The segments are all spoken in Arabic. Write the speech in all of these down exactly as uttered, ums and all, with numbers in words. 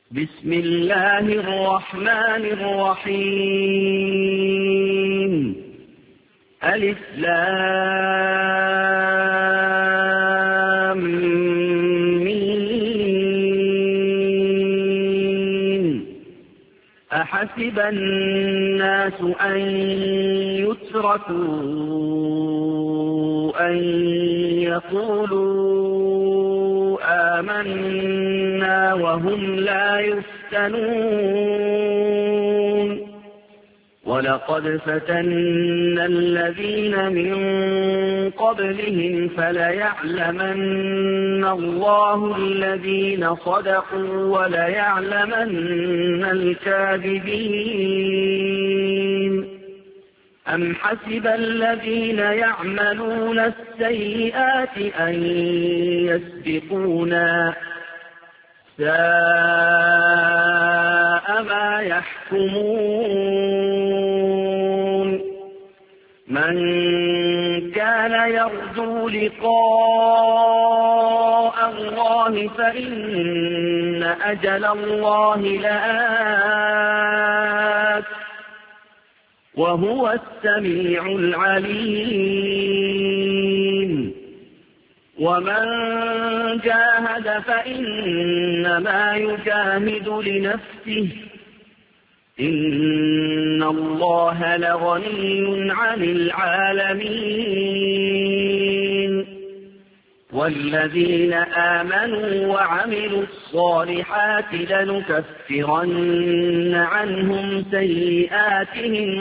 بسم الله الرحمن الرحيم. ألف لام ميم. أحسب الناس أن يتركوا أن يقولوا آمنا وهم لا يفتنون. ولقد فتنا الذين من قبلهم فليعلمن الله الذين صدقوا وليعلمن الكاذبين. أم حسب الذين يعملون السيئات أن يسبقونا ساء ما يحكمون. من كان يرجو لقاء الله فإن أجل الله لآت وهو السميع العليم. ومن جاهد فإنما يجاهد لنفسه إن الله لغني عن العالمين. والذين آمنوا وعملوا الصالحات لنكفرن عنهم سيئاتهم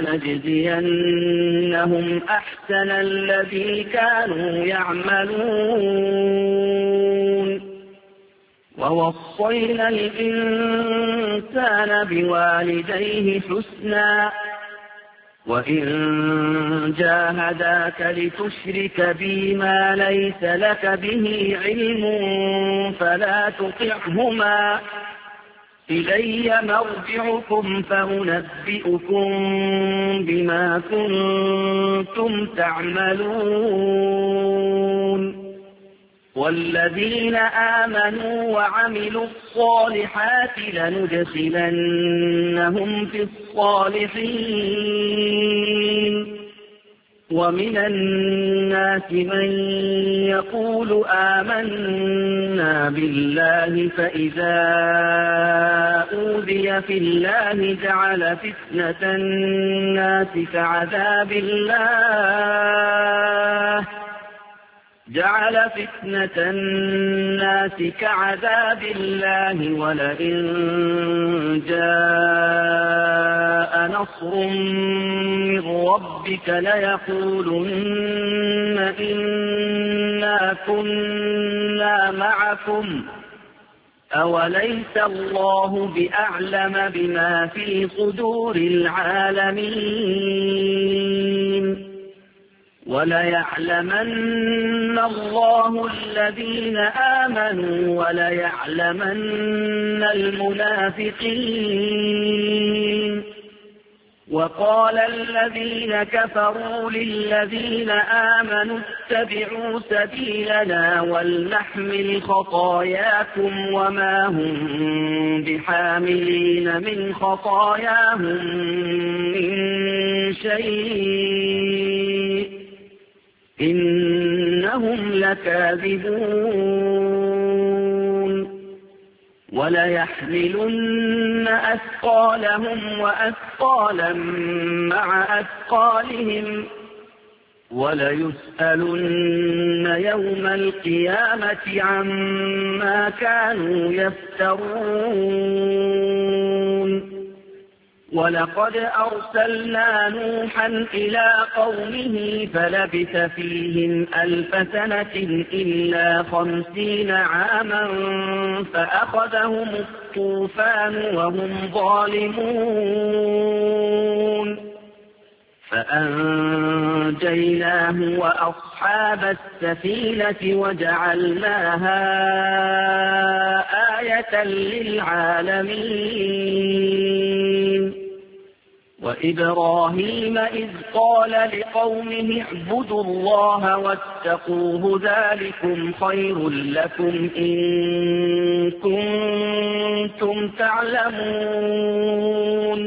ولنجزينهم أحسن الذي كانوا يعملون. ووصينا الإنسان بوالديه حسنا وإن جاهداك لتشرك بي ما ليس لك به علم فلا تطعهما إلي مرجعكم فأنبئكم بما كنتم تعملون. والذين آمنوا وعملوا الصالحات لندخلنهم في الصالحين. ومن الناس من يقول آمنا بالله فإذا أوذي في الله جعل فتنة الناس كعذاب الله جعل فتنة الناس كعذاب الله ولئن جاء نصر من ربك ليقولن إنا كنا معكم أوليس الله بأعلم بما في صدور العالمين. وليعلمن الله الذين آمنوا وليعلمن المنافقين. وقال الذين كفروا للذين آمنوا اتبعوا سبيلنا ولنحمل خطاياكم وما هم بحاملين من خطاياهم من شيء إنهم لكاذبون. وليحملن أثقالهم وأثقالا مع أثقالهم وليسألن يوم القيامة عما كانوا يفترون. ولقد أرسلنا نوحا إلى قومه فلبث فيهم ألف سنة إلا خمسين عاما فأخذهم الطوفان وهم ظالمون فأنجيناه وأصحاب السفينة وجعلناها آية للعالمين. وإبراهيم إذ قال لقومه اعبدوا الله واتقوه ذلكم خير لكم إن كنتم تعلمون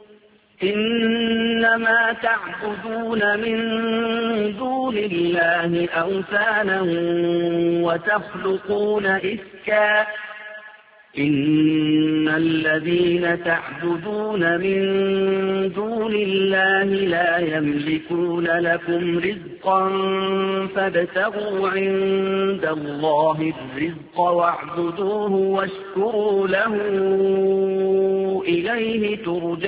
إنما تعبدون من دون الله أوثانا وتخلقون إفكا إن الذين تعبدون من دون الله لا يملكون لكم رزقا فابتغوا عند الله الرزق واعبدوه واشكروا له إليه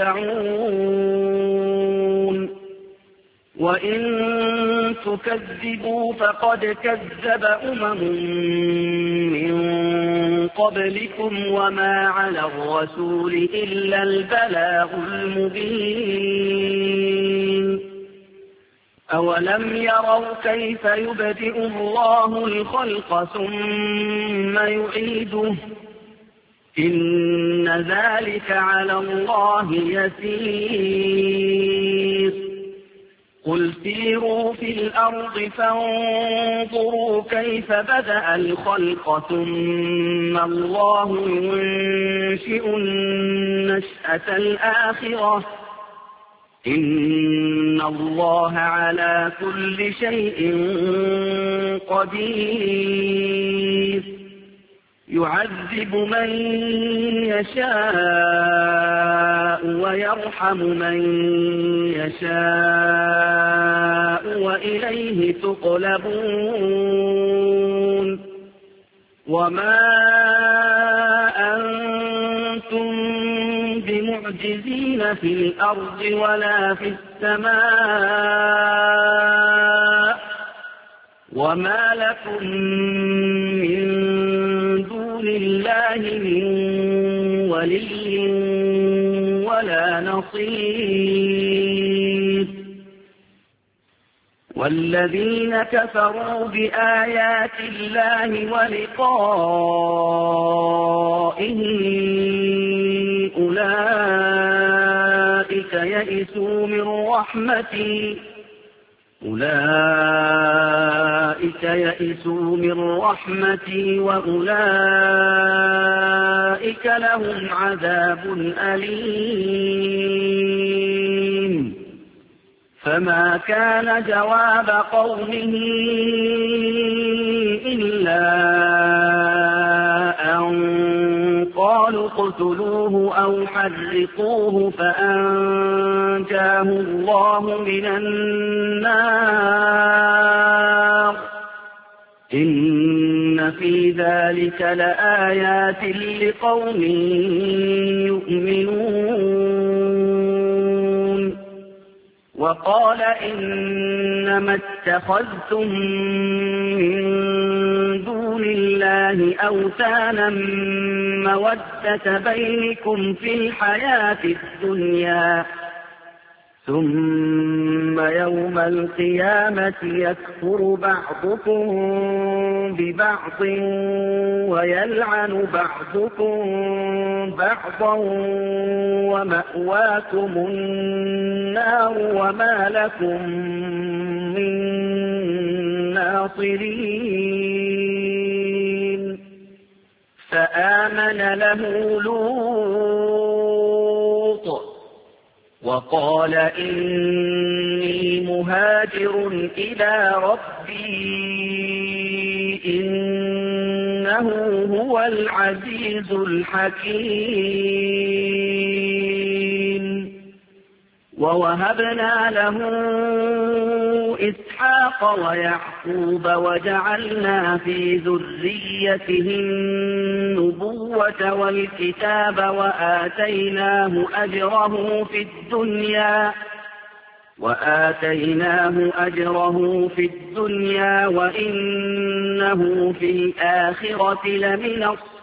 ترجعون وإن تكذبوا فقد كذب أمم من قبلكم وما على الرسول إلا البلاغ المبين أولم يروا كيف يبدئ الله الخلق ثم يعيده إن ذلك على الله يسير قل سيروا في الأرض فانظروا كيف بدأ الخلق ثم الله ينشئ النشأة الآخرة إن الله على كل شيء قدير يعذب من يشاء ويرحم من يشاء وإليه تقلبون وما أنتم بمعجزين في الأرض ولا في السماء وما لكم من دون الله من ولي ولا نصير والذين كفروا بآيات الله ولقائه أولئك يئسوا من رحمتي أولئك يئسوا من رحمتي وأولئك لهم عذاب أليم فما كان جواب قومه إلا أن قالوا اقتلوه أو حرقوه فأنجاه الله من النار إن في ذلك لآيات لقوم يؤمنون وقال إنما اتخذتم من دون الله أوثانا مودة بينكم في الحياة الدنيا ثم يوم القيامة يكفر بعضكم ببعض ويلعن بعضكم بعضا ومأواكم النار وما لكم من ناصرين فآمن له لوط وقال إني مهاجر إلى ربي إنه هو العزيز الحكيم ووهبنا له إسحاق ويعقوب وجعلنا في ذريته النبوة والكتاب وآتيناه أجره في الدنيا وآتيناه أجره في الدنيا وإنه في الآخرة لمن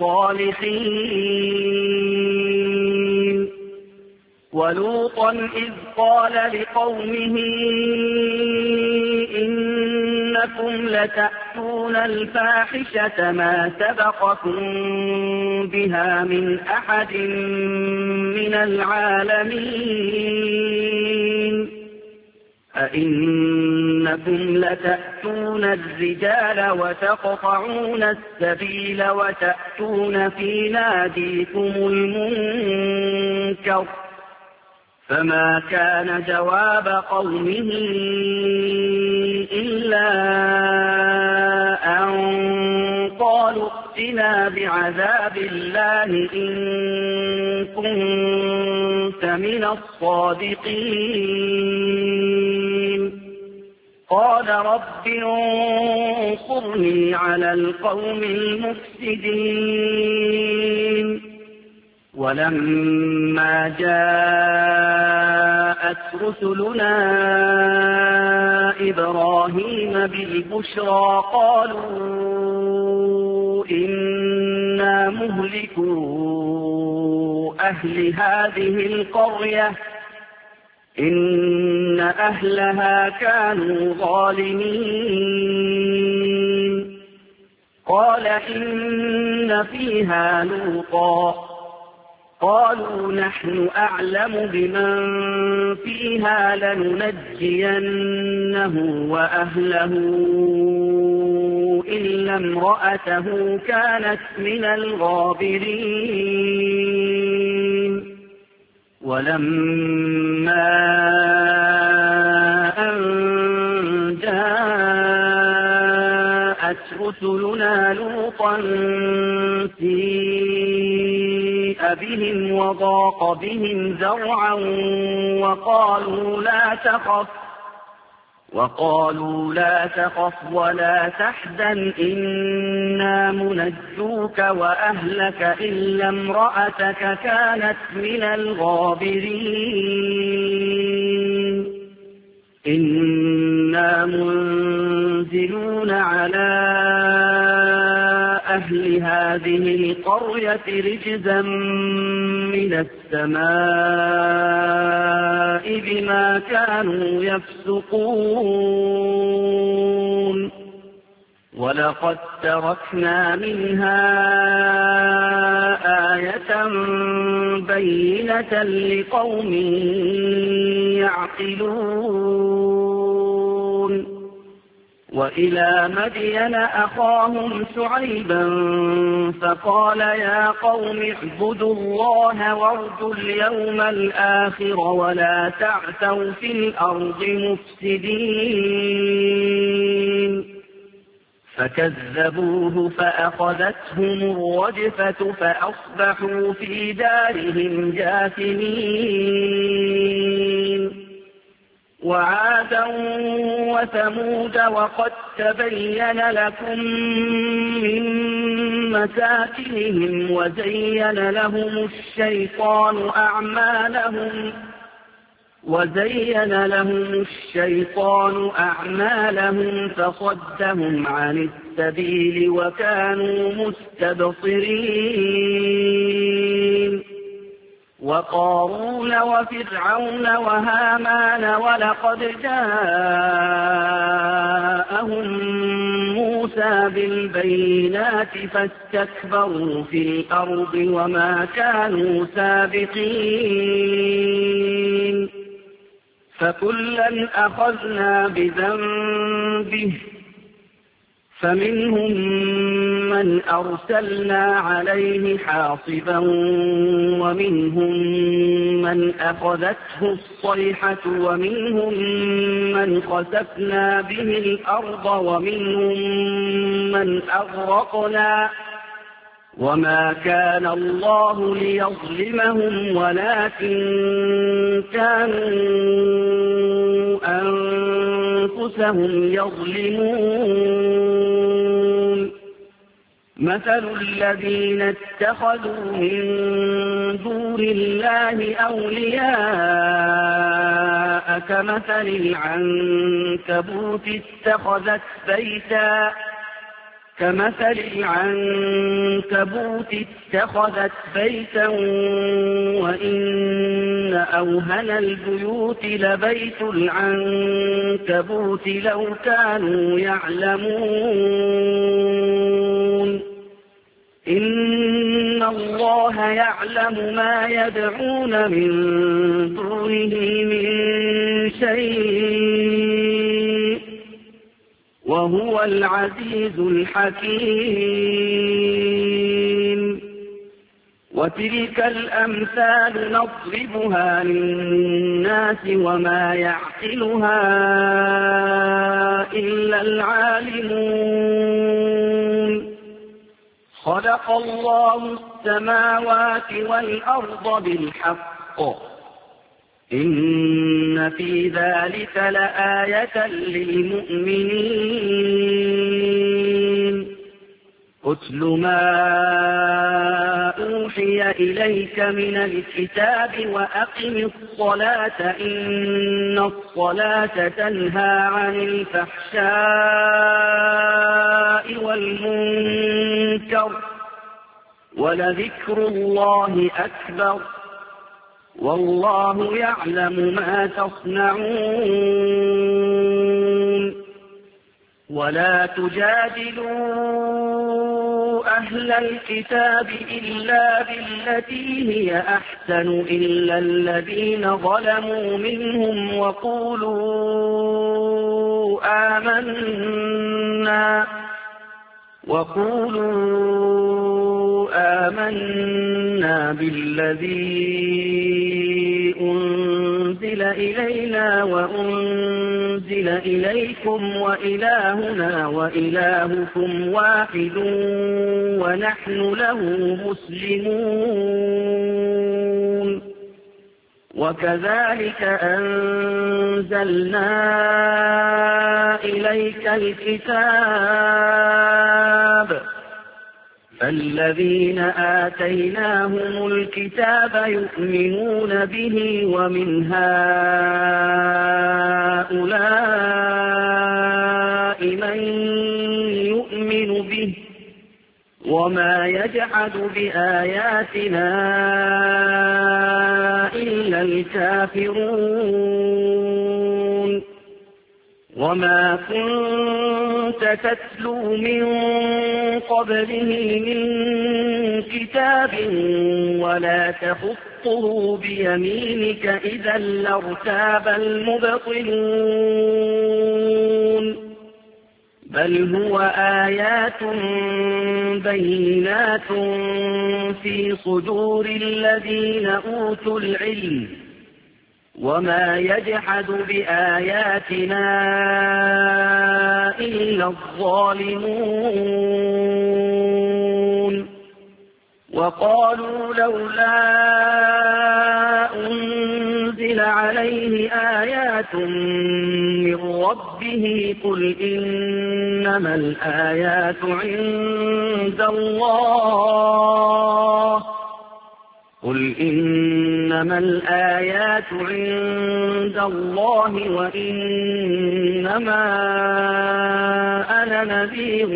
الصالحين ولوطا إذ قال لقومه إنكم لتأتون لتأتون الفاحشة ما سبقكم بها من أحد من العالمين أئنكم لتأتون الرجال وتقطعون السبيل وتأتون في ناديكم المنكر فما كان جواب قومه إلا أن قالوا ائتنا بعذاب الله إن كنت من الصادقين قال رب انصرني على القوم المفسدين ولما جاءت رسلنا إبراهيم بالبشرى قالوا إنا مهلكو أهل هذه القرية إن أهلها كانوا ظالمين قال إن فيها لوطا قالوا نحن أعلم بمن فيها لننجينه وأهله إلا امرأته كانت من الغابرين ولما أن جاءت رسلنا لوطا سيء بهم وضاق بهم ذرعا وقالوا لا تخف وقالوا لا تخف ولا تحزن إنا منجوك وأهلك إلا امرأتك كانت من الغابرين إنا منزلون على أهل هذه القرية رجزا من السماء بما كانوا يفسقون ولقد تركنا منها آية بينة لقوم يعقلون وإلى مدين أخاهم شعيبا فقال يا قوم اعبدوا الله وارجوا اليوم الآخر ولا تعثوا في الأرض مفسدين فكذبوه فأخذتهم الرجفة فأصبحوا في دارهم جاثمين وعادا وثمود وقد تبين لكم من مساكنهم وزين لهم الشيطان أعمالهم وزين لهم الشيطان أعمالهم فصدهم عن السبيل وكانوا مستبصرين وقارون وفرعون وهامان ولقد جاءهم موسى بالبينات فاستكبروا في الأرض وما كانوا سابقين فكلا أخذنا بذنبه فمنهم من أرسلنا عليه حاصبا ومنهم من أخذته الصيحة ومنهم من خسفنا به الأرض ومنهم من أغرقنا وما كان الله ليظلمهم ولكن كانوا أنفسهم يظلمون مثل الذين اتخذوا من دون الله أولياء كمثل العنكبوت اتخذت بيتا كمثل العنكبوت اتخذت بيتا وإن أوهن البيوت لبيت العنكبوت لو كانوا يعلمون إن الله يعلم ما يدعون من دونه من شيء وهو العزيز الحكيم وتلك الأمثال نضربها للناس وما يعقلها إلا العالمون خلق الله السماوات والأرض بالحق إن في ذلك لآية للمؤمنين اتل ما أوحي إليك من الكتاب وأقم الصلاة إن الصلاة تنهى عن الفحشاء والمنكر ولذكر الله أكبر والله يعلم ما تصنعون ولا تجادلوا أهل الكتاب إلا بالتي هي أحسن إلا الذين ظلموا منهم وقولوا آمنا وقولوا آمنا بالذي أنزل إلينا وأنزل إليكم وإلهنا وإلهكم واحد ونحن له مسلمون وكذلك أنزلنا إليك الكتاب فالذين آتيناهم الكتاب يؤمنون به ومن هؤلاء من يؤمن به وما يجحد بآياتنا إلا الكافرون وما كنت تتلو من قبله من كتاب ولا تخطه بيمينك إذا لارتاب المبطلون بل هو آيات بينات في صدور الذين أوتوا العلم وما يجحد بآياتنا إلا الظالمون وقالوا لولا أنزل عليه آيات من ربه قل إنما الآيات عند الله قل إنما الآيات عند الله وإنما أنا نذير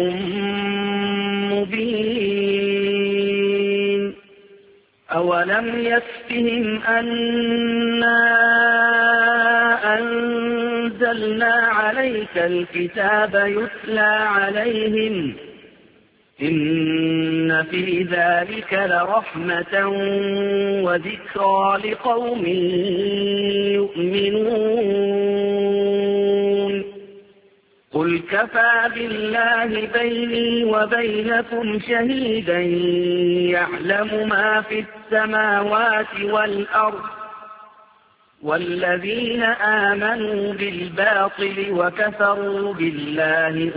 مبين أولم يكفهم أنا أنزلنا عليك الكتاب يتلى عليهم إن في ذلك لرحمة وذكرى لقوم يؤمنون قل كفى بالله بيني وبينكم شهيدا يعلم ما في السماوات والأرض والذين آمنوا بالباطل وكفروا بالله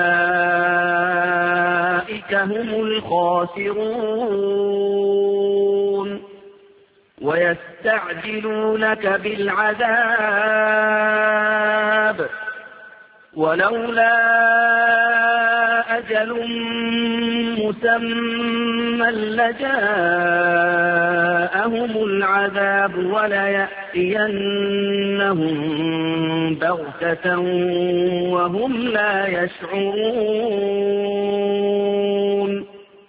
أولئك هم الخاسرون ويستعجلونك بالعذاب ولولا أجل مسمى لجاءهم العذاب العذاب وليأتينهم بغتة وهم لا يشعرون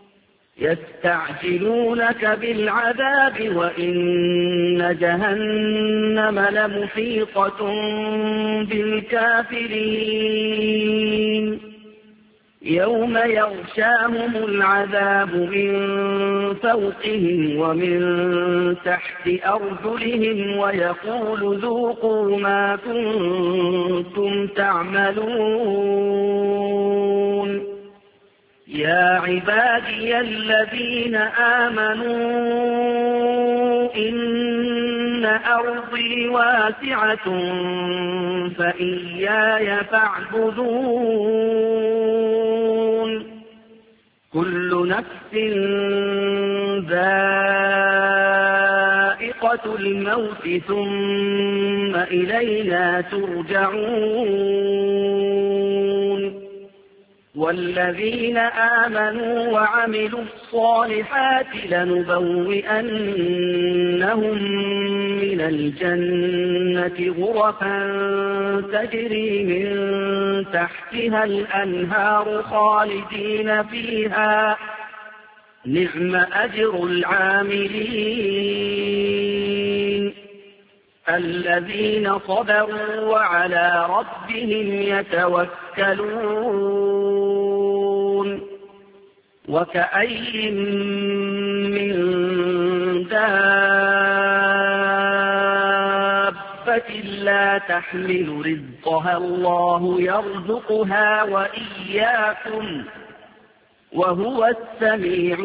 يستعجلونك بالعذاب وإن جهنم لمحيطة بالكافرين يوم يغشاهم العذاب من فوقهم ومن تحت أرجلهم ويقول ذوقوا ما كنتم تعملون يا عبادي الذين آمنوا إن أرضي واسعة فإياي فاعبدون كل نفس ذائقة الموت ثم إلينا ترجعون والذين آمنوا وعملوا الصالحات لنبوئنهم من الجنة غرفا تجري من تحتها الأنهار خالدين فيها نعم أجر العاملين الذين صبروا وعلى ربهم يتوكلون وكأي من دابة لا تحمل رزقها الله يرزقها وإياكم وهو السميع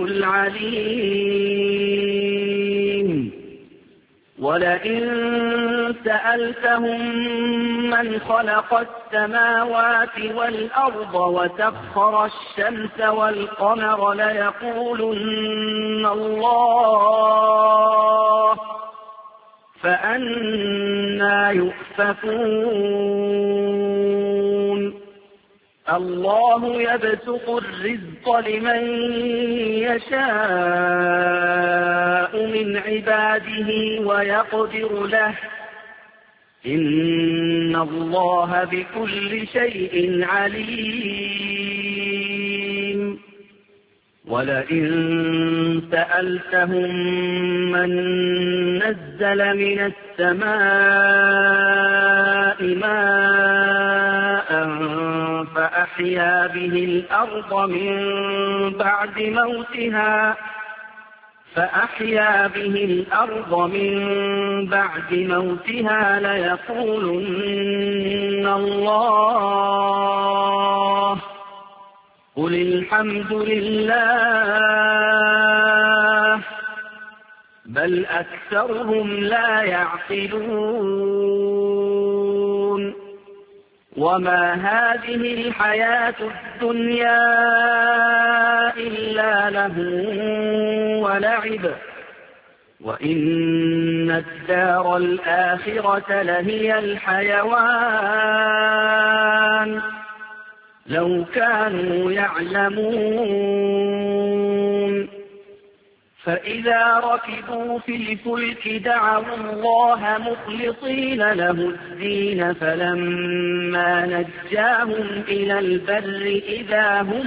العليم ولئن سألتهم من خلق السماوات والأرض وسخر الشمس والقمر ليقولن الله فأنى يؤفكون الله يبسط الرزق لمن يشاء من عباده ويقدر له إن الله بكل شيء عليم ولئن سألتهم من نزل من السماء ماء فأحيا به الأرض من بعد موتها فأحيا به الأرض من بعد موتها ليقولن الله قل الحمد لله بل أكثرهم لا يعقلون وما هذه الحياة الدنيا إلا لهو ولعب وإن الدار الآخرة لهي الحيوان لو كانوا يعلمون فإذا ركبوا في الفلك دعوا الله مخلصين له الدين فلما نجاهم إلى البر إذا هم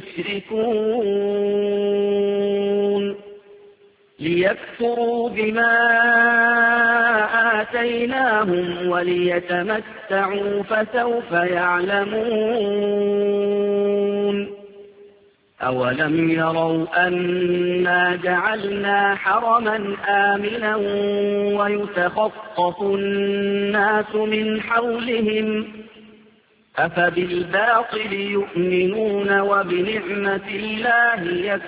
يشركون ليكفروا بما آتيناهم وليتمتعوا فسوف يعلمون أولم يروا أنا جعلنا حرما آمنا ويتخطف الناس من حولهم أفبالباطل يؤمنون وبنعمة الله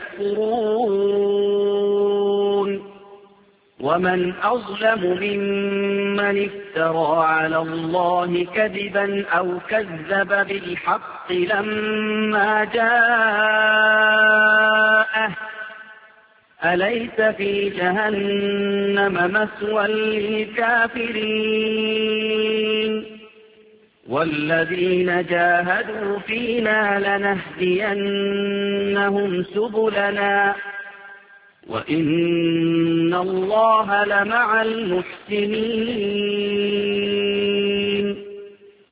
يكفرون ومن أظلم ممن افترى على الله كذبا أو كذب بالحق لما جاءه أليس في جهنم مثوى للكافرين والذين جاهدوا فينا لنهدينهم سبلنا وإن الله لمع المحسنين.